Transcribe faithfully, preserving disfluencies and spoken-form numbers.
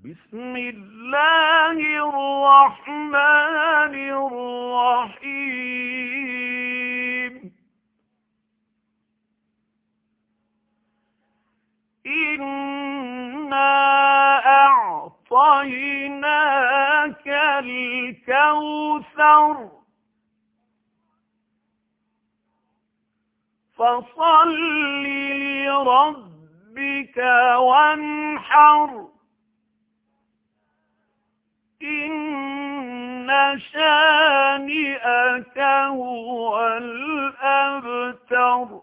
بسم الله الرحمن الرحيم إنا أعطيناك الكوثر فصل لربك وانحر إن شانئك هو الأبتر.